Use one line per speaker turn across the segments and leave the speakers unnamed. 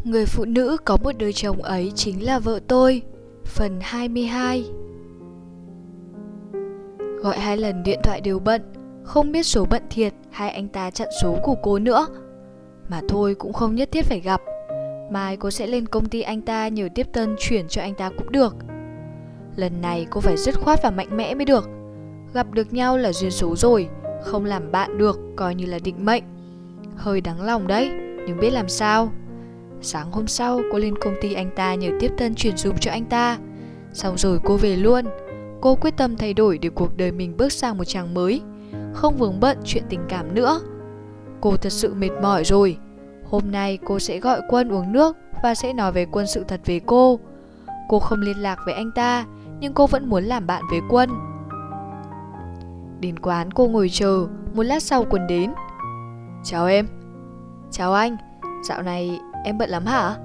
Người phụ nữ có một đời chồng ấy chính là vợ tôi. Phần 22. Gọi 2 lần điện thoại đều bận. Không biết số bận thiệt hay anh ta chặn số của cô nữa. Mà thôi cũng không nhất thiết phải gặp. Mai cô sẽ lên công ty anh ta nhờ tiếp tân chuyển cho anh ta cũng được. Lần này cô phải dứt khoát và mạnh mẽ mới được. Gặp được nhau là duyên số rồi, không làm bạn được coi như là định mệnh. Hơi đáng lòng đấy, nhưng biết làm sao. Sáng hôm sau cô lên công ty anh ta nhờ tiếp tân chuyển dùm cho anh ta. Xong rồi cô về luôn. Cô quyết tâm thay đổi để cuộc đời mình bước sang một trang mới, không vướng bận chuyện tình cảm nữa. Cô thật sự mệt mỏi rồi. Hôm nay cô sẽ gọi Quân uống nước và sẽ nói với Quân sự thật về cô. Cô không liên lạc với anh ta, nhưng cô vẫn muốn làm bạn với Quân. Đến quán cô ngồi chờ. Một lát sau Quân đến. Chào em. Chào anh. Dạo này em bận lắm hả?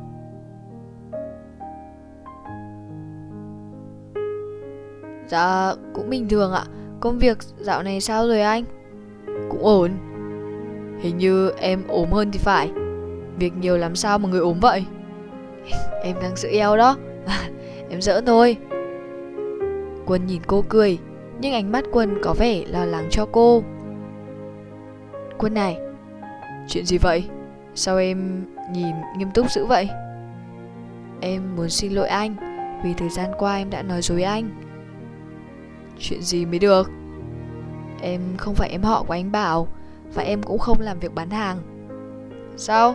Dạ cũng bình thường ạ. Công việc dạo này sao rồi anh? Cũng ổn. Hình như em ốm hơn thì phải. Việc nhiều lắm sao mà người ốm vậy? Em đang giữ eo đó. Em giỡn thôi. Quân nhìn cô cười, nhưng ánh mắt Quân có vẻ lo lắng cho cô. Quân này, chuyện gì vậy? Sao em nhìn nghiêm túc dữ vậy? Em muốn xin lỗi anh vì thời gian qua em đã nói dối anh. Chuyện gì mới được? Em không phải em họ của anh Bảo, và em cũng không làm việc bán hàng. Sao?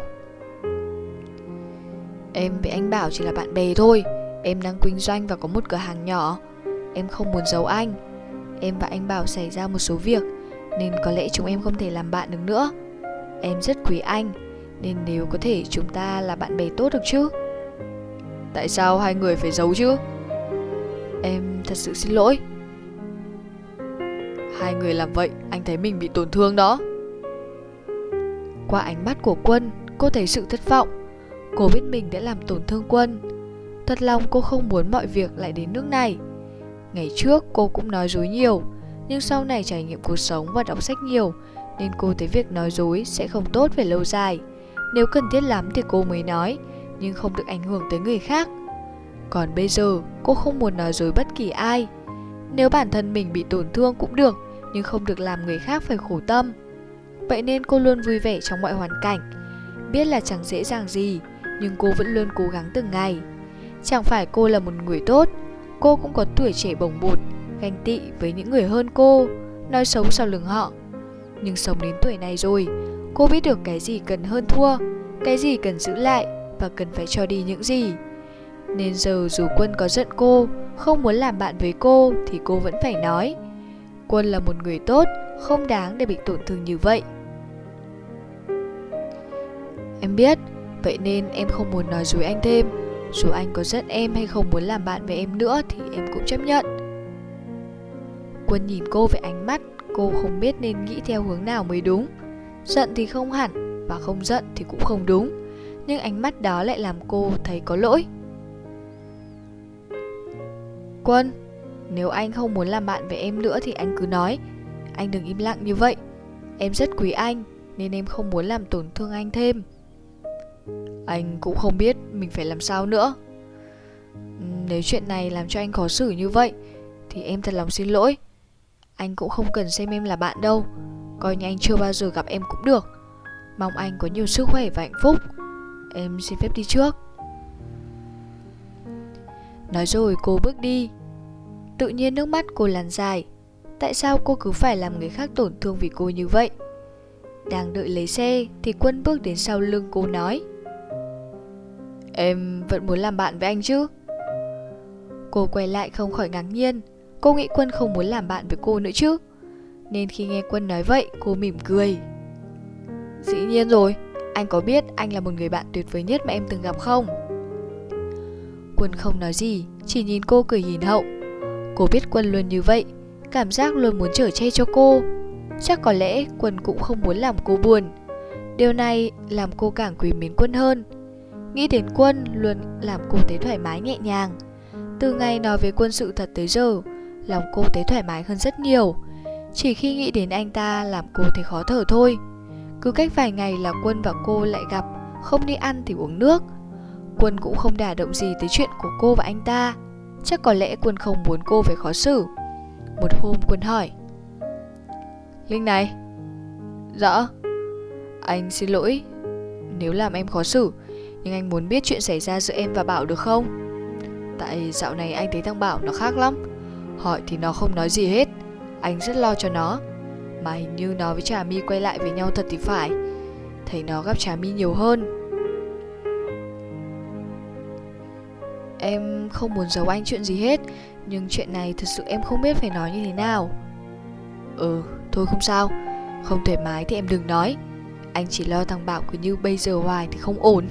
Em với anh Bảo chỉ là bạn bè thôi. Em đang kinh doanh và có một cửa hàng nhỏ. Em không muốn giấu anh. Em và anh Bảo xảy ra một số việc, nên có lẽ chúng em không thể làm bạn được nữa. Em rất quý anh, nên nếu có thể chúng ta là bạn bè tốt được chứ. Tại sao hai người phải giấu chứ? Em thật sự xin lỗi. Hai người làm vậy anh thấy mình bị tổn thương đó. Qua ánh mắt của Quân, cô thấy sự thất vọng. Cô biết mình đã làm tổn thương Quân. Thật lòng cô không muốn mọi việc lại đến nước này. Ngày trước cô cũng nói dối nhiều, nhưng sau này trải nghiệm cuộc sống và đọc sách nhiều, nên cô thấy việc nói dối sẽ không tốt về lâu dài. Nếu cần thiết lắm thì cô mới nói, nhưng không được ảnh hưởng tới người khác. Còn bây giờ cô không muốn nói dối bất kỳ ai. Nếu bản thân mình bị tổn thương cũng được, nhưng không được làm người khác phải khổ tâm. Vậy nên cô luôn vui vẻ trong mọi hoàn cảnh. Biết là chẳng dễ dàng gì, nhưng cô vẫn luôn cố gắng từng ngày. Chẳng phải cô là một người tốt, cô cũng có tuổi trẻ bồng bột, ganh tị với những người hơn cô, nói xấu sau lưng họ. Nhưng sống đến tuổi này rồi, cô biết được cái gì cần hơn thua, cái gì cần giữ lại và cần phải cho đi những gì. Nên giờ dù Quân có giận cô, không muốn làm bạn với cô, thì cô vẫn phải nói. Quân là một người tốt, không đáng để bị tổn thương như vậy. Em biết, vậy nên em không muốn nói dối anh thêm. Dù anh có giận em hay không muốn làm bạn với em nữa thì em cũng chấp nhận. Quân nhìn cô với ánh mắt cô không biết nên nghĩ theo hướng nào mới đúng. Giận thì không hẳn, và không giận thì cũng không đúng. Nhưng ánh mắt đó lại làm cô thấy có lỗi. Quân, nếu anh không muốn làm bạn với em nữa thì anh cứ nói. Anh đừng im lặng như vậy. Em rất quý anh, nên em không muốn làm tổn thương anh thêm. Anh cũng không biết mình phải làm sao nữa. Nếu chuyện này làm cho anh khó xử như vậy thì em thật lòng xin lỗi. Anh cũng không cần xem em là bạn đâu. Coi như anh chưa bao giờ gặp em cũng được. Mong anh có nhiều sức khỏe và hạnh phúc. Em xin phép đi trước. Nói rồi cô bước đi. Tự nhiên nước mắt cô lăn dài. Tại sao cô cứ phải làm người khác tổn thương vì cô như vậy? Đang đợi lấy xe thì Quân bước đến sau lưng cô nói. Em vẫn muốn làm bạn với anh chứ? Cô quay lại không khỏi ngạc nhiên. Cô nghĩ Quân không muốn làm bạn với cô nữa chứ. Nên khi nghe Quân nói vậy, cô mỉm cười. Dĩ nhiên rồi. Anh có biết anh là một người bạn tuyệt vời nhất mà em từng gặp không? Quân không nói gì, chỉ nhìn cô cười hiền hậu. Cô biết Quân luôn như vậy, cảm giác luôn muốn chở che cho cô. Chắc có lẽ Quân cũng không muốn làm cô buồn. Điều này làm cô càng quý mến Quân hơn. Nghĩ đến Quân luôn làm cô thấy thoải mái nhẹ nhàng. Từ ngày nói với Quân sự thật tới giờ, lòng cô thấy thoải mái hơn rất nhiều. Chỉ khi nghĩ đến anh ta làm cô thấy khó thở thôi. Cứ cách vài ngày là Quân và cô lại gặp, không đi ăn thì uống nước. Quân cũng không đả động gì tới chuyện của cô và anh ta. Chắc có lẽ Quân không muốn cô phải khó xử. Một hôm Quân hỏi: Linh này. Dạ. Anh xin lỗi nếu làm em khó xử, nhưng anh muốn biết chuyện xảy ra giữa em và Bảo được không? Tại dạo này anh thấy thằng Bảo nó khác lắm. Hỏi thì nó không nói gì hết. Anh rất lo cho nó. Mà hình như nó với Trà My quay lại với nhau thật thì phải. Thấy nó gặp Trà My nhiều hơn. Em không muốn giấu anh chuyện gì hết, nhưng chuyện này thật sự em không biết phải nói như thế nào. Thôi không sao. Không thoải mái thì em đừng nói. Anh chỉ lo thằng Bảo cứ như bây giờ hoài thì không ổn.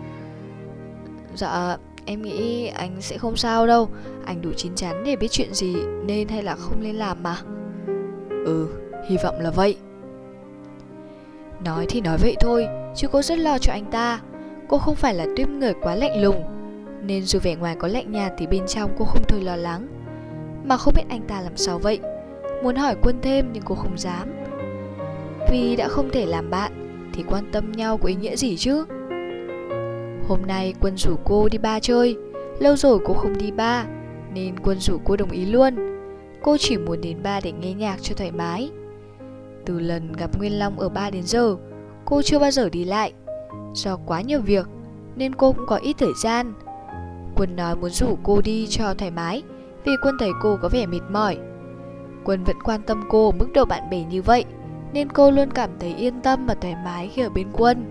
Dạ, em nghĩ anh sẽ không sao đâu. Anh đủ chín chắn để biết chuyện gì nên hay là không nên làm mà. Hy vọng là vậy. Nói thì nói vậy thôi, chứ cô rất lo cho anh ta. Cô không phải là tuýp người quá lạnh lùng, nên dù vẻ ngoài có lạnh nhạt thì bên trong cô không thôi lo lắng. Mà không biết anh ta làm sao vậy. Muốn hỏi Quân thêm nhưng cô không dám. Vì đã không thể làm bạn thì quan tâm nhau có ý nghĩa gì chứ. Hôm nay Quân rủ cô đi bar chơi. Lâu rồi cô không đi bar, nên Quân rủ cô đồng ý luôn. Cô chỉ muốn đến bar để nghe nhạc cho thoải mái. Từ lần gặp Nguyên Long ở bar đến giờ, cô chưa bao giờ đi lại. Do quá nhiều việc nên cô cũng có ít thời gian. Quân nói muốn rủ cô đi cho thoải mái vì Quân thấy cô có vẻ mệt mỏi. Quân vẫn quan tâm cô ở mức độ bạn bè như vậy, nên cô luôn cảm thấy yên tâm và thoải mái khi ở bên Quân.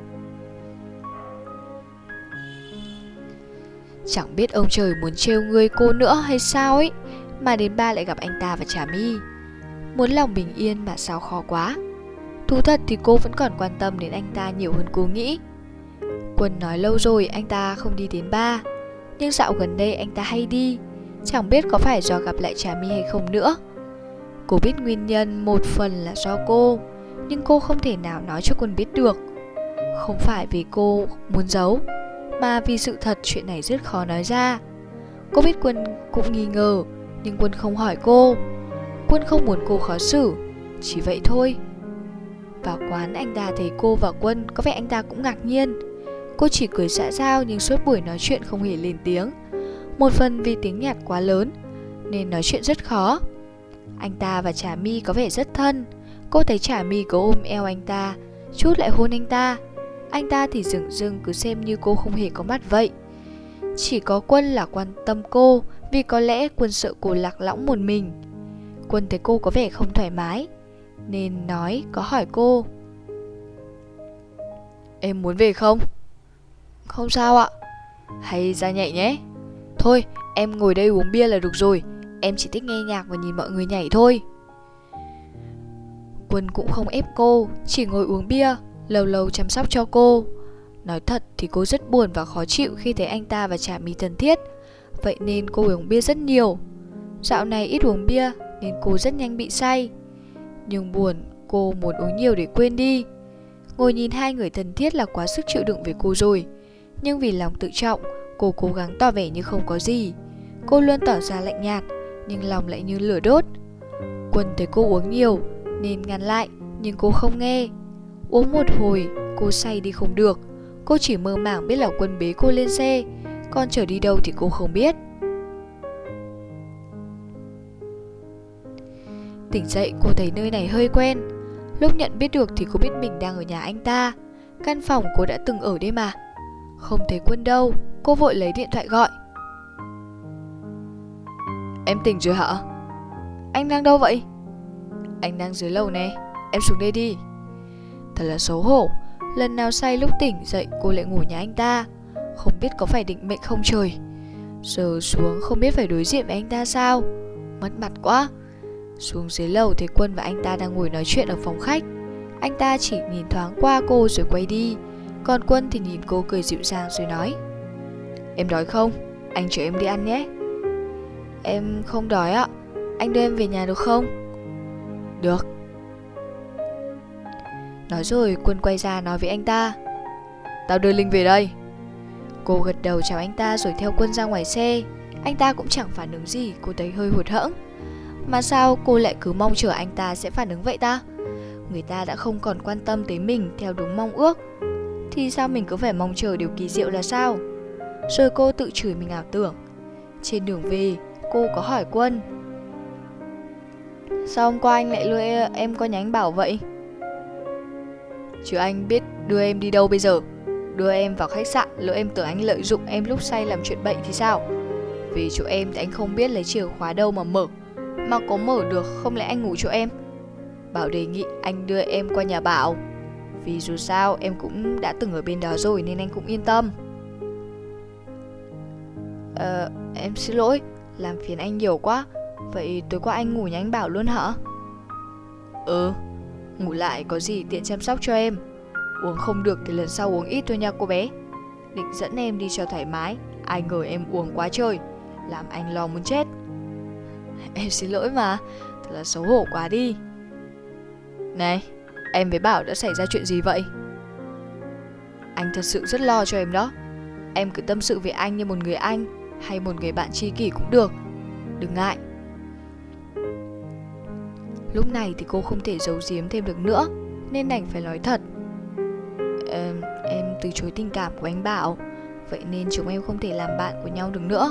Chẳng biết ông trời muốn trêu người cô nữa hay sao ấy, mà đến ba lại gặp anh ta và Trà My. Muốn lòng bình yên mà sao khó quá. Thú thật thì cô vẫn còn quan tâm đến anh ta nhiều hơn cô nghĩ. Quân nói lâu rồi anh ta không đi đến bar, nhưng dạo gần đây anh ta hay đi. Chẳng biết có phải do gặp lại Trà My hay không nữa. Cô biết nguyên nhân một phần là do cô, nhưng cô không thể nào nói cho Quân biết được. Không phải vì cô muốn giấu, mà vì sự thật chuyện này rất khó nói ra. Cô biết Quân cũng nghi ngờ, nhưng Quân không hỏi cô. Quân không muốn cô khó xử, chỉ vậy thôi. Vào quán anh ta thấy cô và Quân, có vẻ anh ta cũng ngạc nhiên. Cô chỉ cười xã giao nhưng suốt buổi nói chuyện không hề lên tiếng. Một phần vì tiếng nhạc quá lớn nên nói chuyện rất khó. Anh ta và Trà My có vẻ rất thân. Cô thấy Trà My có ôm eo anh ta, chút lại hôn anh ta. Anh ta thì dửng dưng cứ xem như cô không hề có mặt vậy. Chỉ có Quân là quan tâm cô, vì có lẽ Quân sợ cô lạc lõng một mình. Quân thấy cô có vẻ không thoải mái nên nói có hỏi cô: Em muốn về không? Không sao ạ. Hay ra nhảy nhé. Thôi em ngồi đây uống bia là được rồi. Em chỉ thích nghe nhạc và nhìn mọi người nhảy thôi. Quân cũng không ép cô, chỉ ngồi uống bia, lâu lâu chăm sóc cho cô. Nói thật thì cô rất buồn và khó chịu khi thấy anh ta và Trà My thân thiết. Vậy nên cô uống bia rất nhiều. Dạo này ít uống bia nên cô rất nhanh bị say. Nhưng buồn, cô muốn uống nhiều để quên đi. Ngồi nhìn hai người thân thiết là quá sức chịu đựng với cô rồi. Nhưng vì lòng tự trọng, cô cố gắng tỏ vẻ như không có gì. Cô luôn tỏ ra lạnh nhạt, nhưng lòng lại như lửa đốt. Quân thấy cô uống nhiều nên ngăn lại, nhưng cô không nghe. Uống một hồi, cô say đi không được. Cô chỉ mơ màng biết là Quân bế cô lên xe, còn chở đi đâu thì cô không biết. Tỉnh dậy cô thấy nơi này hơi quen. Lúc nhận biết được thì cô biết mình đang ở nhà anh ta. Căn phòng cô đã từng ở đây mà. Không thấy Quân đâu, cô vội lấy điện thoại gọi. Em tỉnh rồi hả? Anh đang đâu vậy? Anh đang dưới lầu nè, em xuống đây đi. Thật là xấu hổ. Lần nào say lúc tỉnh dậy cô lại ngủ nhà anh ta. Không biết có phải định mệnh không trời. Giờ xuống không biết phải đối diện với anh ta sao. Mất mặt quá. Xuống dưới lầu thấy Quân và anh ta đang ngồi nói chuyện ở phòng khách. Anh ta chỉ nhìn thoáng qua cô rồi quay đi. Còn Quân thì nhìn cô cười dịu dàng rồi nói: Em đói không? Anh chở em đi ăn nhé. Em không đói ạ. Anh đưa em về nhà được không? Được. Nói rồi Quân quay ra nói với anh ta: Tao đưa Linh về đây. Cô gật đầu chào anh ta rồi theo Quân ra ngoài xe. Anh ta cũng chẳng phản ứng gì. Cô thấy hơi hụt hẫng. Mà sao cô lại cứ mong chờ anh ta sẽ phản ứng vậy ta? Người ta đã không còn quan tâm tới mình theo đúng mong ước, thì sao mình cứ phải mong chờ điều kỳ diệu là sao? Rồi cô tự chửi mình ảo tưởng. Trên đường về, cô có hỏi Quân: sao hôm qua anh lại lừa em qua nhà anh Bảo vậy? Chứ anh biết đưa em đi đâu bây giờ? Đưa em vào khách sạn, lỡ em tưởng anh lợi dụng em lúc say làm chuyện bậy thì sao? Vì chỗ em thì anh không biết lấy chìa khóa đâu mà mở. Mà có mở được, không lẽ anh ngủ chỗ em? Bảo đề nghị anh đưa em qua nhà Bảo, vì dù sao em cũng đã từng ở bên đó rồi nên anh cũng yên tâm. Em xin lỗi, làm phiền anh nhiều quá. Vậy tối qua anh ngủ nhà anh Bảo luôn hả? Ngủ lại có gì tiện chăm sóc cho em. Uống không được thì lần sau uống ít thôi nha cô bé. Định dẫn em đi cho thoải mái, ai ngờ em uống quá trời, làm anh lo muốn chết. Em xin lỗi mà, thật là xấu hổ quá đi. Này, em với Bảo đã xảy ra chuyện gì vậy? Anh thật sự rất lo cho em đó. Em cứ tâm sự với anh như một người anh hay một người bạn tri kỷ cũng được. Đừng ngại. Lúc này thì cô không thể giấu giếm thêm được nữa, nên đành phải nói thật. Em từ chối tình cảm của anh Bảo, vậy nên chúng em không thể làm bạn của nhau được nữa.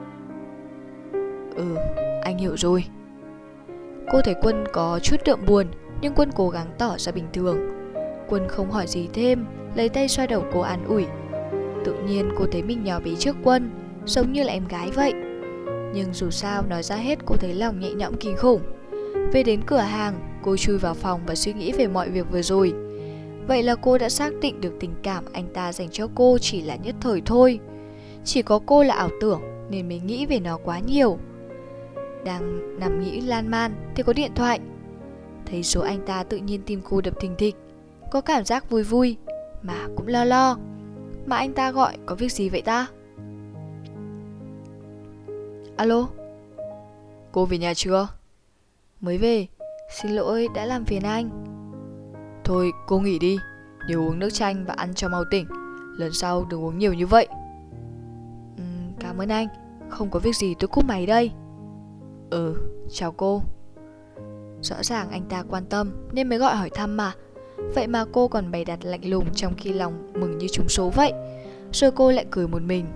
Anh hiểu rồi. Cô thấy Quân có chút đượm buồn, nhưng Quân cố gắng tỏ ra bình thường. Quân không hỏi gì thêm, lấy tay xoa đầu cô an ủi. Tự nhiên cô thấy mình nhỏ bé trước Quân, giống như là em gái vậy. Nhưng dù sao nói ra hết cô thấy lòng nhẹ nhõm kinh khủng. Về đến cửa hàng, cô chui vào phòng và suy nghĩ về mọi việc vừa rồi. Vậy là cô đã xác định được tình cảm anh ta dành cho cô chỉ là nhất thời thôi. Chỉ có cô là ảo tưởng nên mới nghĩ về nó quá nhiều. Đang nằm nghĩ lan man thì có điện thoại. Thấy số anh ta tự nhiên tim cô đập thình thịch. Có cảm giác vui vui mà cũng lo lo. Mà anh ta gọi có việc gì vậy ta? Alo? Cô về nhà chưa? Mới về, xin lỗi đã làm phiền anh. Thôi cô nghỉ đi, nhớ uống nước chanh và ăn cho mau tỉnh. Lần sau đừng uống nhiều như vậy. Cảm ơn anh, không có việc gì tôi cúp máy đây. Chào cô. Rõ ràng anh ta quan tâm nên mới gọi hỏi thăm mà. Vậy mà cô còn bày đặt lạnh lùng trong khi lòng mừng như trúng số vậy. Rồi cô lại cười một mình.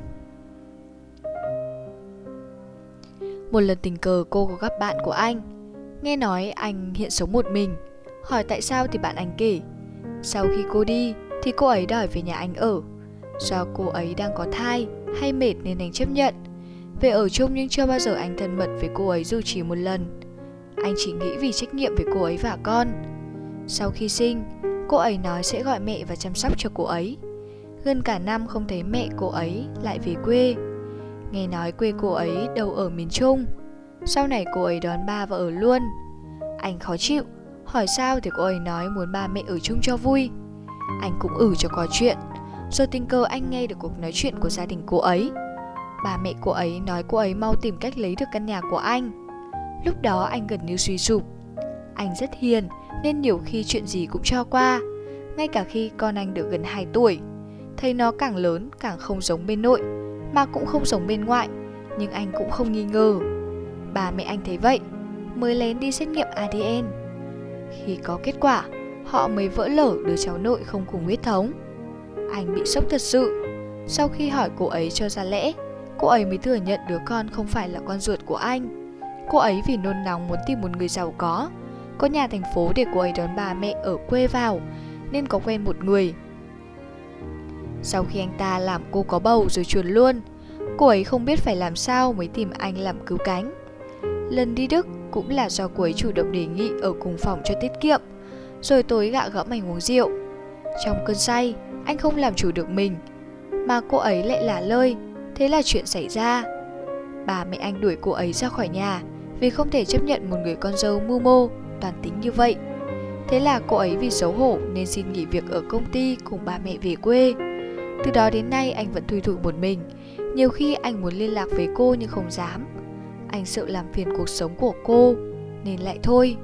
Một lần tình cờ cô có gặp bạn của anh. Nghe nói anh hiện sống một mình. Hỏi tại sao thì bạn anh kể sau khi cô đi thì cô ấy đòi về nhà anh ở. Do cô ấy đang có thai hay mệt nên anh chấp nhận về ở chung, nhưng chưa bao giờ anh thân mật với cô ấy dù chỉ một lần. Anh chỉ nghĩ vì trách nhiệm với cô ấy và con. Sau khi sinh, cô ấy nói sẽ gọi mẹ và chăm sóc cho cô ấy. Gần cả năm không thấy mẹ cô ấy lại về quê. Nghe nói quê cô ấy đâu ở miền Trung. Sau này cô ấy đón ba và ở luôn. Anh khó chịu, hỏi sao thì cô ấy nói muốn ba mẹ ở chung cho vui. Anh cũng cho có chuyện. Rồi tình cờ anh nghe được cuộc nói chuyện của gia đình cô ấy. Bà mẹ cô ấy nói cô ấy mau tìm cách lấy được căn nhà của anh. Lúc đó anh gần như suy sụp. Anh rất hiền nên nhiều khi chuyện gì cũng cho qua. Ngay cả khi con anh được gần 2 tuổi. Thấy nó càng lớn càng không giống bên nội, mà cũng không giống bên ngoại. Nhưng anh cũng không nghi ngờ. Bà mẹ anh thấy vậy mới lén đi xét nghiệm ADN. Khi có kết quả, họ mới vỡ lở đứa cháu nội không cùng huyết thống. Anh bị sốc thật sự. Sau khi hỏi cô ấy cho ra lẽ, cô ấy mới thừa nhận đứa con không phải là con ruột của anh. Cô ấy vì nôn nóng muốn tìm một người giàu có nhà thành phố để cô ấy đón bà mẹ ở quê vào, nên có quen một người. Sau khi anh ta làm cô có bầu rồi chuồn luôn, cô ấy không biết phải làm sao mới tìm anh làm cứu cánh. Lần đi Đức cũng là do cô ấy chủ động đề nghị ở cùng phòng cho tiết kiệm, rồi tối gạ gẫm anh uống rượu. Trong cơn say, anh không làm chủ được mình, mà cô ấy lại lả lơi. Thế là chuyện xảy ra. Bà mẹ anh đuổi cô ấy ra khỏi nhà vì không thể chấp nhận một người con dâu mưu mô, toàn tính như vậy. Thế là cô ấy vì xấu hổ nên xin nghỉ việc ở công ty cùng bà mẹ về quê. Từ đó đến nay anh vẫn thui thủi một mình. Nhiều khi anh muốn liên lạc với cô nhưng không dám. Anh sợ làm phiền cuộc sống của cô nên lại thôi.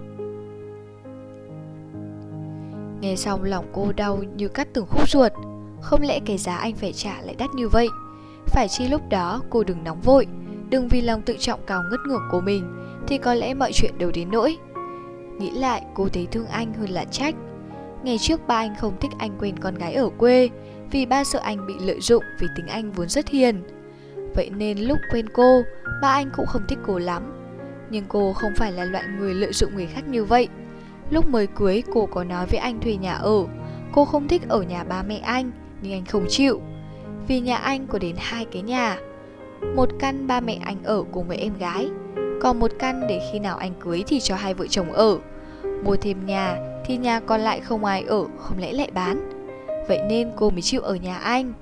Nghe xong lòng cô đau như cắt từng khúc ruột. Không lẽ cái giá anh phải trả lại đắt như vậy? Phải chi lúc đó cô đừng nóng vội, đừng vì lòng tự trọng cao ngất ngưỡng của mình thì có lẽ mọi chuyện đều đến nỗi. Nghĩ lại cô thấy thương anh hơn là trách. Ngày trước ba anh không thích anh quen con gái ở quê vì ba sợ anh bị lợi dụng vì tính anh vốn rất hiền. Vậy nên lúc quen cô, ba anh cũng không thích cô lắm. Nhưng cô không phải là loại người lợi dụng người khác như vậy. Lúc mới cưới, cô có nói với anh thuê nhà ở. Cô không thích ở nhà ba mẹ anh, nhưng anh không chịu. Vì nhà anh có đến 2 cái nhà. Một căn ba mẹ anh ở cùng với em gái, còn một căn để khi nào anh cưới thì cho 2 vợ chồng ở. Mua thêm nhà thì nhà còn lại không ai ở, không lẽ lại bán. Vậy nên cô mới chịu ở nhà anh.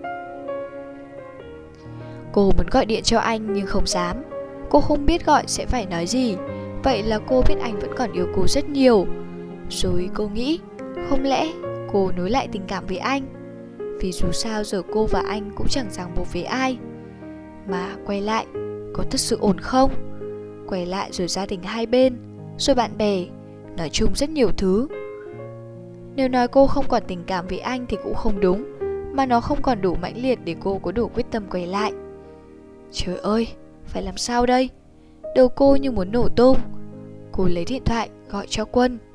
Cô muốn gọi điện cho anh nhưng không dám. Cô không biết gọi sẽ phải nói gì. Vậy là cô biết anh vẫn còn yêu cô rất nhiều. Rồi cô nghĩ, không lẽ cô nối lại tình cảm với anh? Vì dù sao giờ cô và anh cũng chẳng ràng buộc với ai. Mà quay lại, có thật sự ổn không? Quay lại rồi gia đình hai bên, rồi bạn bè, nói chung rất nhiều thứ. Nếu nói cô không còn tình cảm với anh thì cũng không đúng, mà nó không còn đủ mãnh liệt để cô có đủ quyết tâm quay lại. Trời ơi, phải làm sao đây? Đầu cô như muốn nổ tung. Cô lấy điện thoại gọi cho Quân.